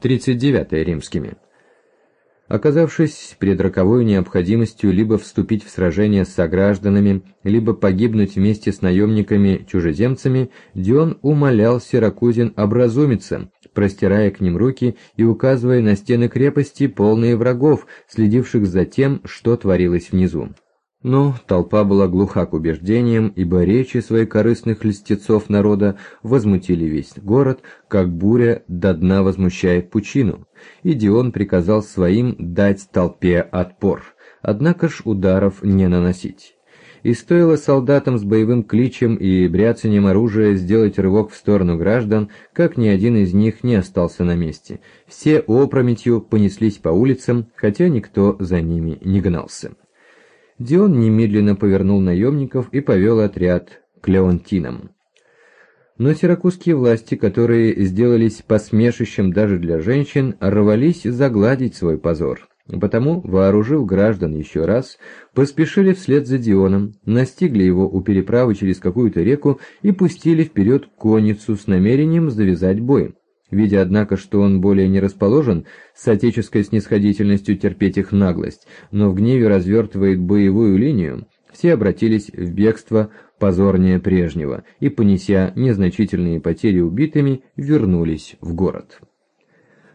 39 римскими. Оказавшись перед роковой необходимостью либо вступить в сражение с согражданами, либо погибнуть вместе с наемниками-чужеземцами, Дион умолял сиракузин образумиться, простирая к ним руки и указывая на стены крепости, полные врагов, следивших за тем, что творилось внизу. Но толпа была глуха к убеждениям, ибо речи своих корыстных льстецов народа возмутили весь город, как буря до дна возмущает пучину, и Дион приказал своим дать толпе отпор, однако ж ударов не наносить. И стоило солдатам с боевым кличем и бряцанием оружия сделать рывок в сторону граждан, как ни один из них не остался на месте. Все опрометью понеслись по улицам, хотя никто за ними не гнался. Дион немедленно повернул наемников и повел отряд к Леонтинам. Но сиракузские власти, которые сделались посмешищем даже для женщин, рвались загладить свой позор. Потому, вооружив граждан еще раз, поспешили вслед за Дионом, настигли его у переправы через какую-то реку и пустили вперед конницу с намерением завязать бой. Видя, однако, что он более не расположен с отеческой снисходительностью терпеть их наглость, но в гневе развертывает боевую линию, все обратились в бегство позорнее прежнего и, понеся незначительные потери убитыми, вернулись в город.